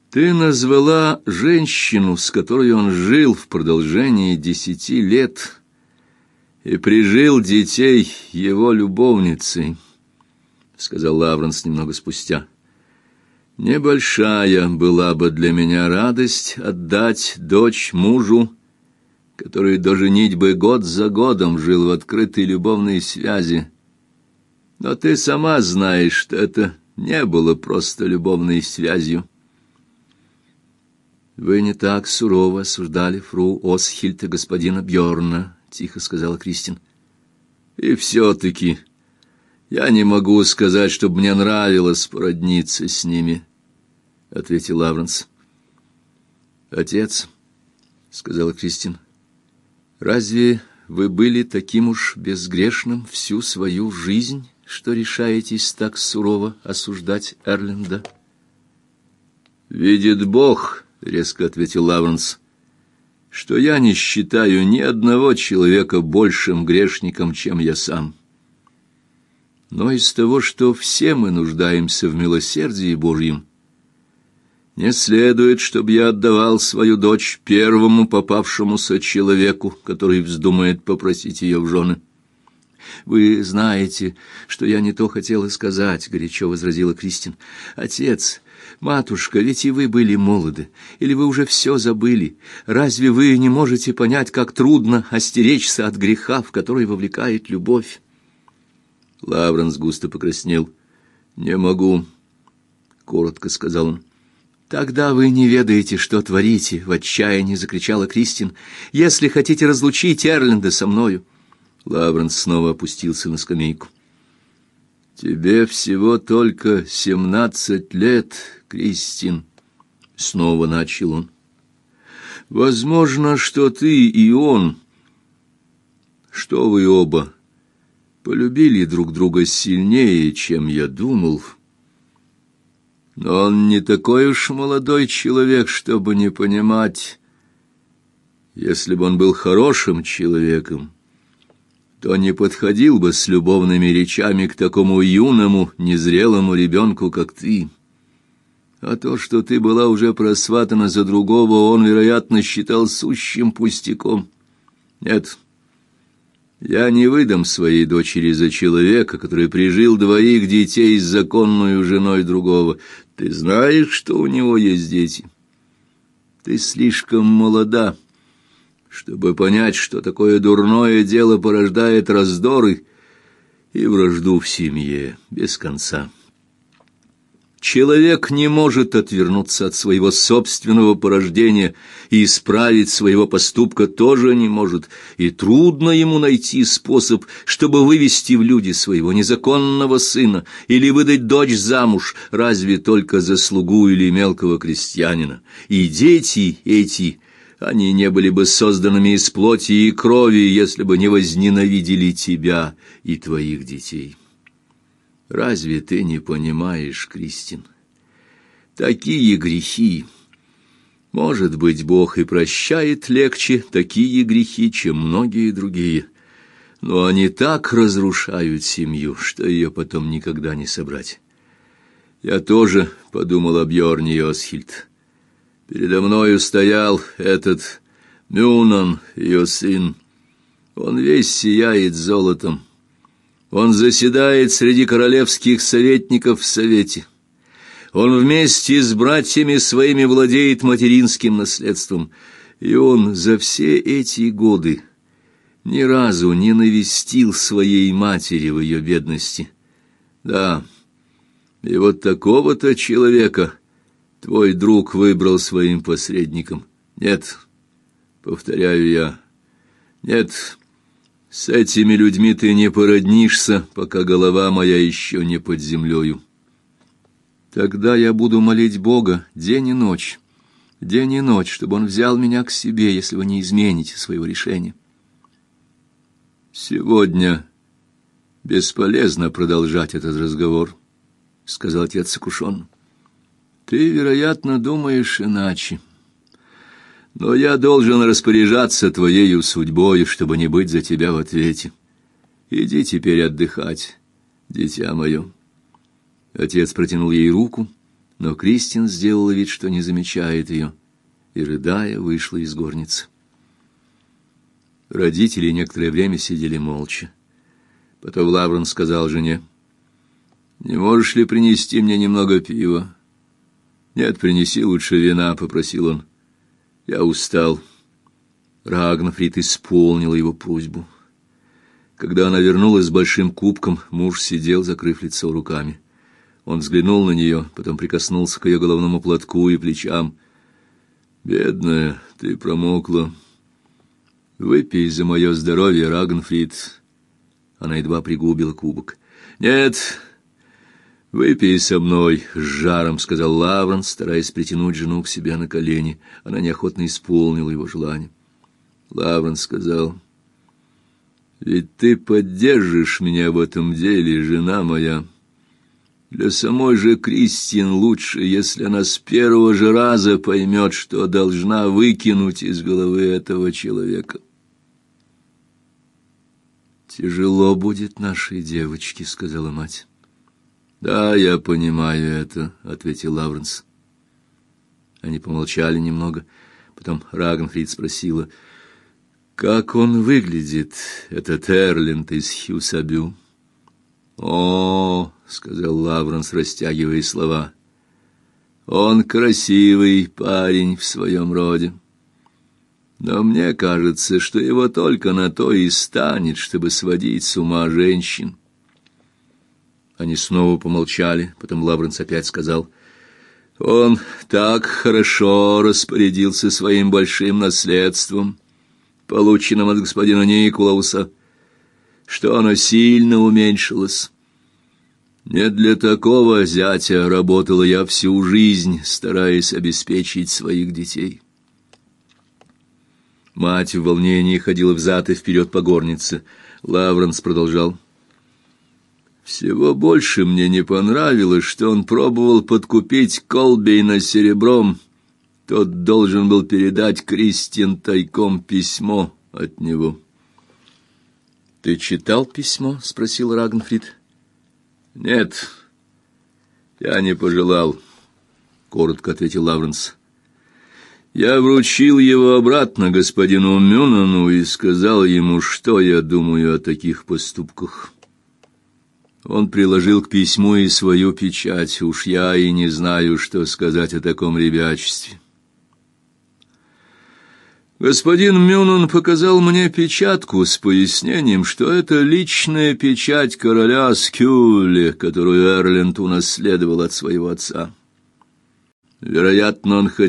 Ты назвала женщину, с которой он жил в продолжении 10 лет, и прижил детей его любовницей, — сказал Лавренс немного спустя. Небольшая была бы для меня радость отдать дочь мужу, который до женитьбы год за годом жил в открытой любовной связи. Но ты сама знаешь, что это не было просто любовной связью. «Вы не так сурово осуждали фру Осхильд и господина Бьорна», — тихо сказала Кристин. «И все-таки я не могу сказать, чтобы мне нравилось породниться с ними», — ответил Лавренс. «Отец», — сказала Кристин, — «разве вы были таким уж безгрешным всю свою жизнь, что решаетесь так сурово осуждать Эрленда?» «Видит Бог», — резко ответил Лавренс, — «что я не считаю ни одного человека большим грешником, чем я сам. Но из того, что все мы нуждаемся в милосердии Божьем, не следует, чтобы я отдавал свою дочь первому попавшемуся человеку, который вздумает попросить ее в жены». «Вы знаете, что я не то хотела сказать», — горячо возразила Кристин. «Отец, матушка, ведь и вы были молоды, или вы уже все забыли? Разве вы не можете понять, как трудно остеречься от греха, в который вовлекает любовь?» Лавренс густо покраснел. «Не могу», — коротко сказал он. «Тогда вы не ведаете, что творите», — в отчаянии закричала Кристин. «Если хотите разлучить Эрленда со мною». Лавренс снова опустился на скамейку. «Тебе всего только 17 лет, Кристин», — снова начал он. «Возможно, что ты и он, что вы оба полюбили друг друга сильнее, чем я думал. Но он не такой уж молодой человек, чтобы не понимать. Если бы он был хорошим человеком, то не подходил бы с любовными речами к такому юному, незрелому ребенку, как ты. А то, что ты была уже просватана за другого, он, вероятно, считал сущим пустяком. Нет, я не выдам своей дочери за человека, который прижил 2 детей с законной женой другого. Ты знаешь, что у него есть дети. Ты слишком молода, чтобы понять, что такое дурное дело порождает раздоры и вражду в семье без конца. Человек не может отвернуться от своего собственного порождения, и исправить своего поступка тоже не может, и трудно ему найти способ, чтобы вывести в люди своего незаконного сына или выдать дочь замуж, разве только за слугу или мелкого крестьянина. И дети эти, они не были бы созданными из плоти и крови, если бы не возненавидели тебя и твоих детей. Разве ты не понимаешь, Кристин? Такие грехи, может быть, Бог и прощает легче такие грехи, чем многие другие, но они так разрушают семью, что ее потом никогда не собрать. Я тоже подумал о Бьорне и Осхильд. Передо мною стоял этот Мюнан, ее сын. Он весь сияет золотом. Он заседает среди королевских советников в совете. Он вместе с братьями своими владеет материнским наследством. И он за все эти годы ни разу не навестил своей матери в ее бедности. Да, и вот такого-то человека твой друг выбрал своим посредником. Нет, повторяю я, нет, с этими людьми ты не породнишься, пока голова моя еще не под землею. Тогда я буду молить Бога день и ночь, чтобы он взял меня к себе, если вы не измените своего решения. Сегодня бесполезно продолжать этот разговор, — сказал отец сокрушенно. Ты, вероятно, думаешь иначе. Но я должен распоряжаться твоею судьбой, чтобы не быть за тебя в ответе. Иди теперь отдыхать, дитя мое. Отец протянул ей руку, но Кристин сделала вид, что не замечает ее, и, рыдая, вышла из горницы. Родители некоторое время сидели молча. Потом Лавренс сказал жене: «Не можешь ли принести мне немного пива?» «Нет, принеси лучше вина», — попросил он. «Я устал». Рагнфрид исполнила его просьбу. Когда она вернулась с большим кубком, муж сидел, закрыв лицо руками. Он взглянул на нее, потом прикоснулся к ее головному платку и плечам. «Бедная, ты промокла. Выпей за мое здоровье, Рагнфрид». Она едва пригубила кубок. «Нет, выпей со мной», — с жаром сказал Лавренс, стараясь притянуть жену к себе на колени. Она неохотно исполнила его желание. Лавренс сказал: «Ведь ты поддержишь меня в этом деле, жена моя. Для самой же Кристин лучше, если она с первого же раза поймет, что должна выкинуть из головы этого человека». «Тяжело будет нашей девочке», — сказала мать. «Да, я понимаю это», — ответил Лавренс. Они помолчали немного, потом Рагнфрид спросила: «Как он выглядит, этот Эрленд из Хьюсабю?» «О, — сказал Лавренс, растягивая слова, — он красивый парень в своем роде. Но мне кажется, что его только на то и станет, чтобы сводить с ума женщин». Они снова помолчали, потом Лавренс опять сказал: «Он так хорошо распорядился своим большим наследством, полученным от господина Николауса, что оно сильно уменьшилось. Не для такого зятя работала я всю жизнь, стараясь обеспечить своих детей». Мать в волнении ходила взад и вперед по горнице. Лавренс продолжал: «Всего больше мне не понравилось, что он пробовал подкупить Колбейна серебром. Тот должен был передать Кристин тайком письмо от него». «Ты читал письмо?» — спросил Рагнфрид. «Нет, я не пожелал», — коротко ответил Лавренс. «Я вручил его обратно господину Мюнану и сказал ему, что я думаю о таких поступках. Он приложил к письму и свою печать, уж я и не знаю, что сказать о таком ребячестве. Господин Мюнан показал мне печатку с пояснением, что это личная печать короля Скюле, которую Эрленд унаследовал от своего отца. Вероятно, он хотел